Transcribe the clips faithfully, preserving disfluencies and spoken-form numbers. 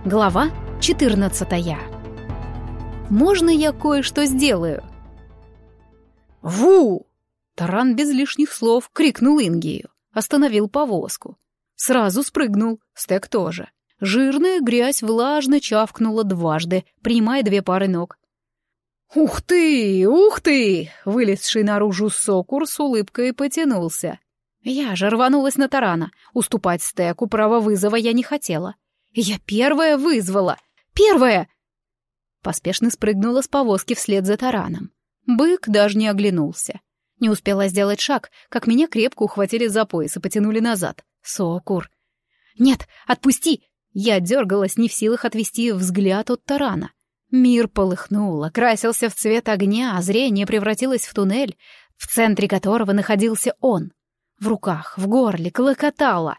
Глава четырнадцатая. «Можно я кое-что сделаю?» «Ву!» Таран без лишних слов крикнул Ингию, остановил повозку. Сразу спрыгнул, Стек тоже. Жирная грязь влажно чавкнула дважды, принимая две пары ног. «Ух ты! Ух ты!» Вылезший наружу Сокур с улыбкой потянулся. Я же рванулась на Тарана. Уступать Стеку право вызова я не хотела. Я первая вызвала! Первая! Поспешно спрыгнула с повозки вслед за Тараном. Бык даже не оглянулся. Не успела сделать шаг, как меня крепко ухватили за пояс и потянули назад. Сокур! «Нет, отпусти!» Я дергалась, не в силах отвести взгляд от Тарана. Мир полыхнул, окрасился в цвет огня, а зрение превратилось в туннель, в центре которого находился он. В руках, в горле, клокотало.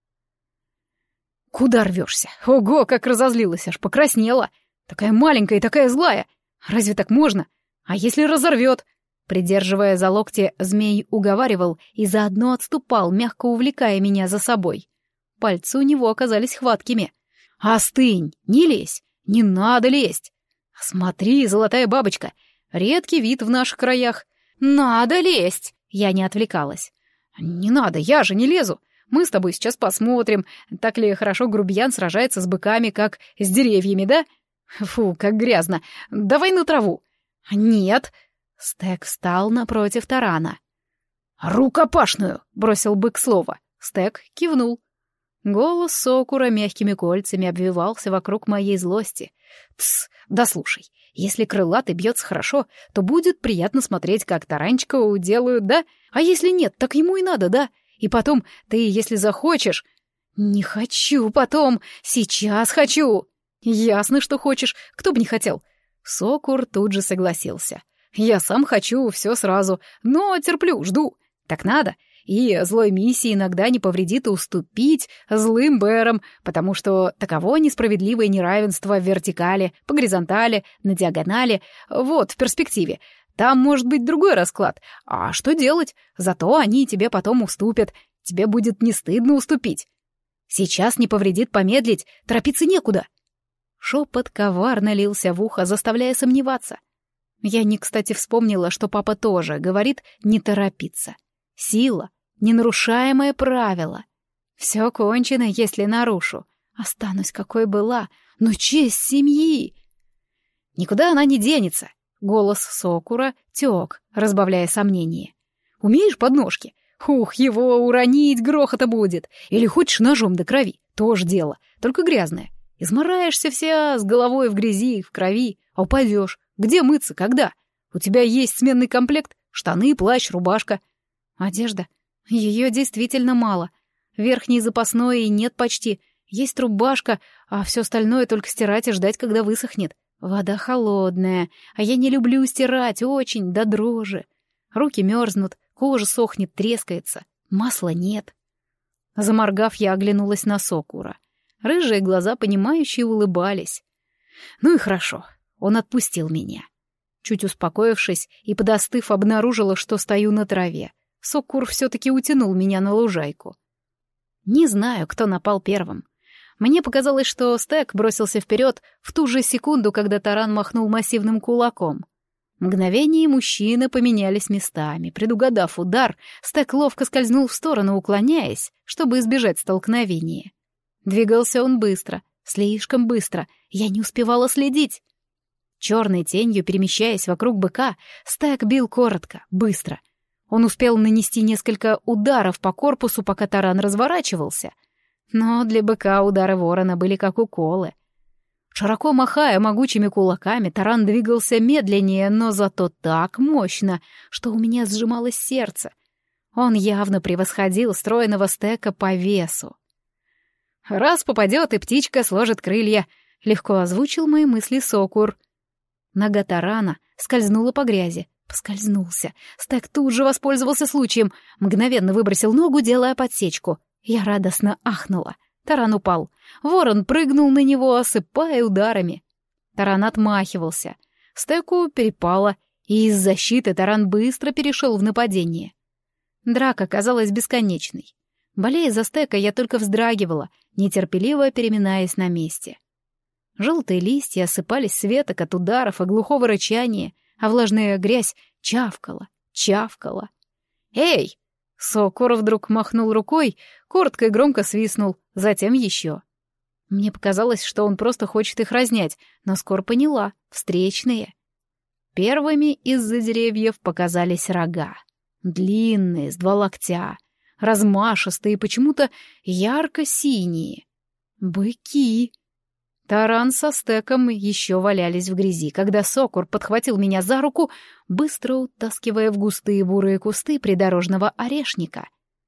«Куда рвешься? Ого, как разозлилась, аж покраснела! Такая маленькая и такая злая! Разве так можно? А если разорвет?» Придерживая за локти, змей уговаривал и заодно отступал, мягко увлекая меня за собой. Пальцы у него оказались хваткими. «Остынь, не лезь, не надо лезть! Смотри, золотая бабочка, редкий вид в наших краях. Надо лезть!» Я не отвлекалась. «Не надо, я же не лезу! Мы с тобой сейчас посмотрим, так ли хорошо грубиян сражается с быками, как с деревьями, да? Фу, как грязно! Давай на траву!» «Нет!» Стек встал напротив Тарана. «Рукопашную!» — бросил бык слово. Стек кивнул. Голос Сокура мягкими кольцами обвивался вокруг моей злости. «Тсс, да слушай, если крылатый бьется хорошо, то будет приятно смотреть, как таранчика уделают, да? А если нет, так ему и надо, да? И потом, ты, если захочешь...» «Не хочу потом, сейчас хочу!» «Ясно, что хочешь, кто бы не хотел!» Сокур тут же согласился. «Я сам хочу все сразу, но терплю, жду. Так надо. И злой миссии иногда не повредит уступить злым бэрам, потому что таково несправедливое неравенство в вертикали, по горизонтали, на диагонали, вот, в перспективе. Там может быть другой расклад. А что делать? Зато они тебе потом уступят. Тебе будет не стыдно уступить. Сейчас не повредит помедлить, торопиться некуда». Шепот коварно лился в ухо, заставляя сомневаться. Я не кстати вспомнила, что папа тоже говорит не торопиться. Сила — ненарушаемое правило. Все кончено, если нарушу. Останусь, какой была, но честь семьи. Никуда она не денется. Голос Сокура тек, разбавляя сомнение. «Умеешь подножки? Ух, его уронить грохота будет. Или хочешь ножом до крови? Тоже дело, только грязное. Измораешься вся, с головой в грязи, в крови, а упадешь. Где мыться, когда? У тебя есть сменный комплект, штаны, плащ, рубашка. Одежда. Ее действительно мало. Верхней запасной и нет почти. Есть рубашка, а все остальное только стирать и ждать, когда высохнет. Вода холодная, а я не люблю стирать, очень, до дрожи. Руки мерзнут, кожа сохнет, трескается. Масла нет. Заморгав, я оглянулась на Сокура. Рыжие глаза, понимающие, улыбались. Ну и хорошо. Он отпустил меня. Чуть успокоившись и подостыв, обнаружила, что стою на траве. Сокур все-таки утянул меня на лужайку. Не знаю, кто напал первым. Мне показалось, что Стек бросился вперед в ту же секунду, когда Таран махнул массивным кулаком. Мгновение мужчины поменялись местами. Предугадав удар, Стек ловко скользнул в сторону, уклоняясь, чтобы избежать столкновения. Двигался он быстро, слишком быстро. Я не успевала следить. Черной тенью, перемещаясь вокруг быка, Стек бил коротко, быстро. Он успел нанести несколько ударов по корпусу, пока Таран разворачивался. Но для быка удары ворона были как уколы. Широко махая могучими кулаками, Таран двигался медленнее, но зато так мощно, что у меня сжималось сердце. Он явно превосходил стройного Стека по весу. «Раз попадет, и птичка сложит крылья», — легко озвучил мои мысли Сокур. Нога Тарана скользнула по грязи. Поскользнулся. Стек тут же воспользовался случаем. Мгновенно выбросил ногу, делая подсечку. Я радостно ахнула. Таран упал. Ворон прыгнул на него, осыпая ударами. Таран отмахивался. Стеку перепало, и из защиты Таран быстро перешел в нападение. Драка казалась бесконечной. Болея за Стека, я только вздрагивала, нетерпеливо переминаясь на месте. Желтые листья осыпались с веток от ударов и глухого рычания, а влажная грязь чавкала, чавкала. «Эй!» Сокур вдруг махнул рукой, коротко и громко свистнул, затем еще. Мне показалось, что он просто хочет их разнять, но скоро поняла — встречные. Первыми из-за деревьев показались рога. Длинные, с два локтя, размашистые, почему-то ярко-синие. Быки! Таран со стеком еще валялись в грязи, когда Сокур подхватил меня за руку, быстро утаскивая в густые бурые кусты придорожного орешника.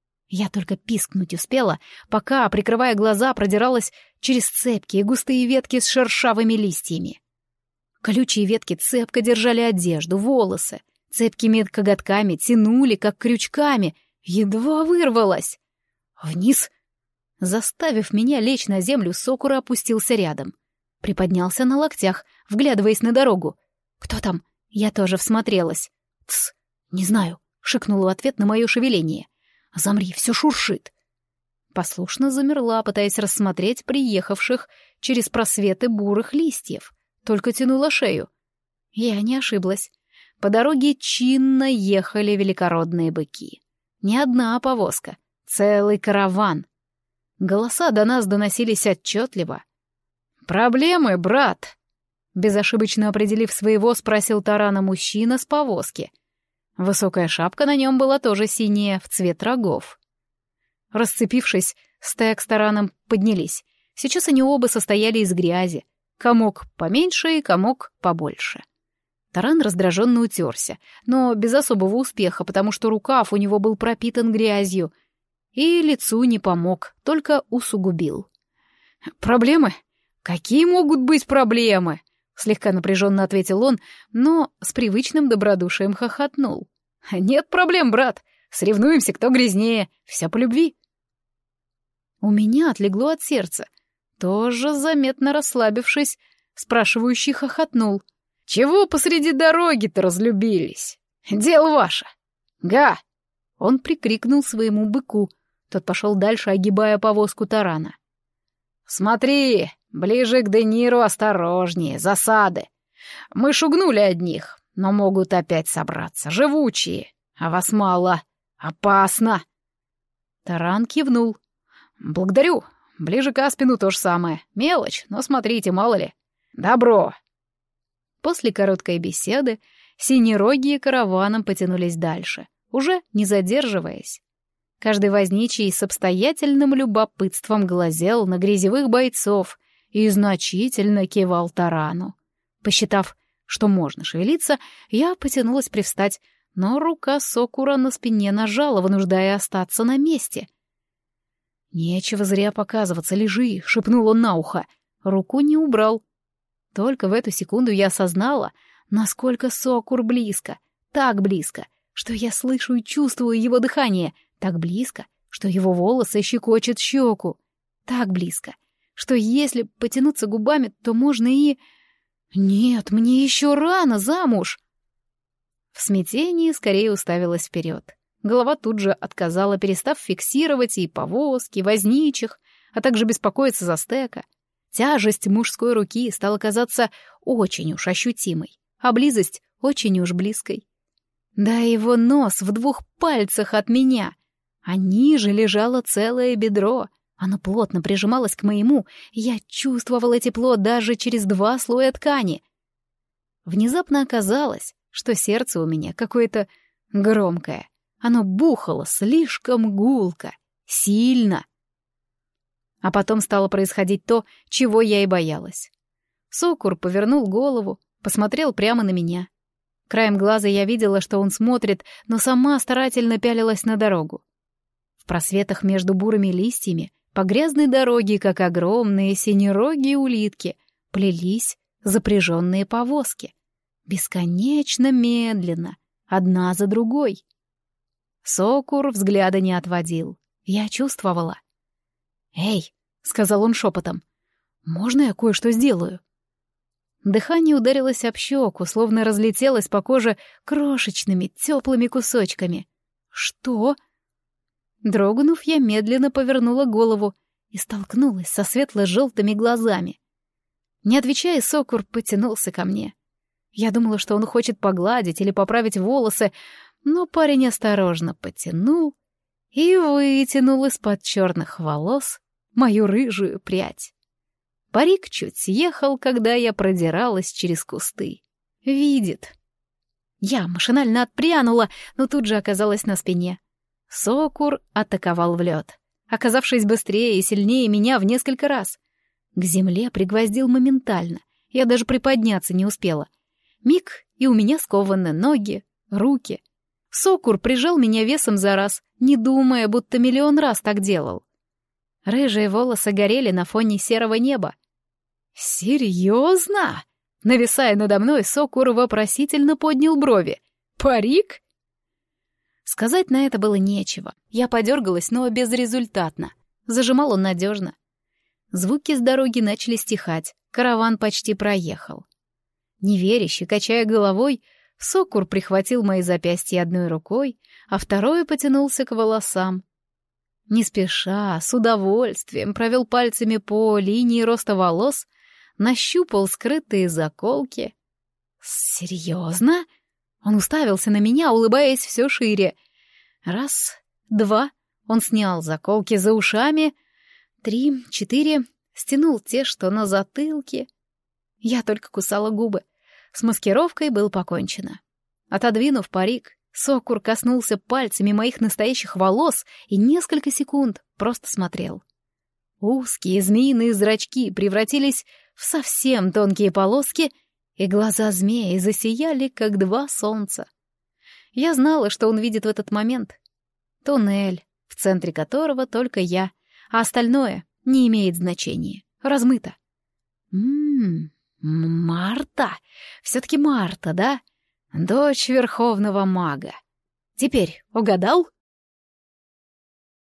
Я только пискнуть успела, пока, прикрывая глаза, продиралась через цепкие густые ветки с шершавыми листьями. Колючие ветки цепко держали одежду, волосы, цепкими коготками тянули, как крючками, едва вырвалась. Вниз. Заставив меня лечь на землю, Сокур опустился рядом. Приподнялся на локтях, вглядываясь на дорогу. «Кто там?» Я тоже всмотрелась. «Тсс, не знаю», — шикнула в ответ на мое шевеление. «Замри, все шуршит». Послушно замерла, пытаясь рассмотреть приехавших через просветы бурых листьев. Только тянула шею. Я не ошиблась. По дороге чинно ехали великородные быки. Не одна повозка, целый караван. Голоса до нас доносились отчетливо. «Проблемы, брат?» Безошибочно определив своего, спросил Тарана мужчина с повозки. Высокая шапка на нем была тоже синяя, в цвет рогов. Расцепившись, стек с Тараном поднялись. Сейчас они оба состояли из грязи. Комок поменьше и комок побольше. Таран раздраженно утерся, но без особого успеха, потому что рукав у него был пропитан грязью, и лицу не помог, только усугубил. «Проблемы? Какие могут быть проблемы?» Слегка напряженно ответил он, но с привычным добродушием хохотнул. «Нет проблем, брат. Соревнуемся, кто грязнее. Все по любви». У меня отлегло от сердца. Тоже заметно расслабившись, спрашивающий хохотнул. «Чего посреди дороги-то разлюбились? Дело ваше! Га!» Он прикрикнул своему быку. Тот пошел дальше, огибая повозку Тарана. «Смотри, ближе к Дениру осторожнее, засады. Мы шугнули одних, но могут опять собраться, живучие, а вас мало, опасно». Таран кивнул. «Благодарю, ближе к Аспину то же самое, мелочь, но смотрите, мало ли. Добро». После короткой беседы синерогие караваном потянулись дальше, уже не задерживаясь. Каждый возничий с обстоятельным любопытством глазел на грязевых бойцов и значительно кивал Тарану. Посчитав, что можно шевелиться, я потянулась привстать, но рука Сокура на спине нажала, вынуждая остаться на месте. «Нечего зря показываться, лежи», — шепнул он на ухо. Руку не убрал. Только в эту секунду я осознала, насколько Сокур близко, так близко, что я слышу и чувствую его дыхание, так близко, что его волосы щекочут щеку, так близко, что если потянуться губами, то можно и... Нет, мне еще рано замуж. В смятении скорее уставилась вперед. Голова тут же отказала, перестав фиксировать и повозки, возничих, а также беспокоиться за стека. Тяжесть мужской руки стала казаться очень уж ощутимой, а близость очень уж близкой. Да его нос в двух пальцах от меня, а ниже лежало целое бедро. Оно плотно прижималось к моему, и я чувствовала тепло даже через два слоя ткани. Внезапно оказалось, что сердце у меня какое-то громкое. Оно бухало слишком гулко, сильно. А потом стало происходить то, чего я и боялась. Сокур повернул голову, посмотрел прямо на меня. Краем глаза я видела, что он смотрит, но сама старательно пялилась на дорогу. В просветах между бурыми листьями по грязной дороге, как огромные синерогие улитки, плелись запряженные повозки. Бесконечно медленно, одна за другой. Сокур взгляда не отводил. Я чувствовала. «Эй!» — сказал он шепотом. «Можно я кое-что сделаю?» Дыхание ударилось об щеку, словно разлетелось по коже крошечными, теплыми кусочками. «Что?» Дрогнув, я медленно повернула голову и столкнулась со светло-желтыми глазами. Не отвечая, Сокур потянулся ко мне. Я думала, что он хочет погладить или поправить волосы, но парень осторожно потянул и вытянул из-под черных волос мою рыжую прядь. Парик чуть съехал, когда я продиралась через кусты. Видит. Я машинально отпрянула, но тут же оказалась на спине. Сокур атаковал в лед, оказавшись быстрее и сильнее меня в несколько раз. К земле пригвоздил моментально, я даже приподняться не успела. Миг, и у меня скованы ноги, руки. Сокур прижал меня весом за раз, не думая, будто миллион раз так делал. Рыжие волосы горели на фоне серого неба. «Серьезно?» Нависая надо мной, Сокур вопросительно поднял брови. «Парик?» Сказать на это было нечего. Я подергалась, но безрезультатно. Зажимал он надежно. Звуки с дороги начали стихать, караван почти проехал. Неверяще, качая головой, Сокур прихватил мои запястья одной рукой, а второй потянулся к волосам. Не спеша, с удовольствием провел пальцами по линии роста волос, нащупал скрытые заколки. «Серьезно?» Он уставился на меня, улыбаясь все шире. Раз, два, он снял заколки за ушами, три, четыре, стянул те, что на затылке. Я только кусала губы. С маскировкой было покончено. Отодвинув парик, Сокур коснулся пальцами моих настоящих волос и несколько секунд просто смотрел. Узкие змеиные зрачки превратились в совсем тонкие полоски, и глаза змеи засияли, как два солнца. Я знала, что он видит в этот момент. Туннель, в центре которого только я, а остальное не имеет значения, размыто. Ммм, Марта! Все-таки Марта, да? Дочь верховного мага. Теперь угадал?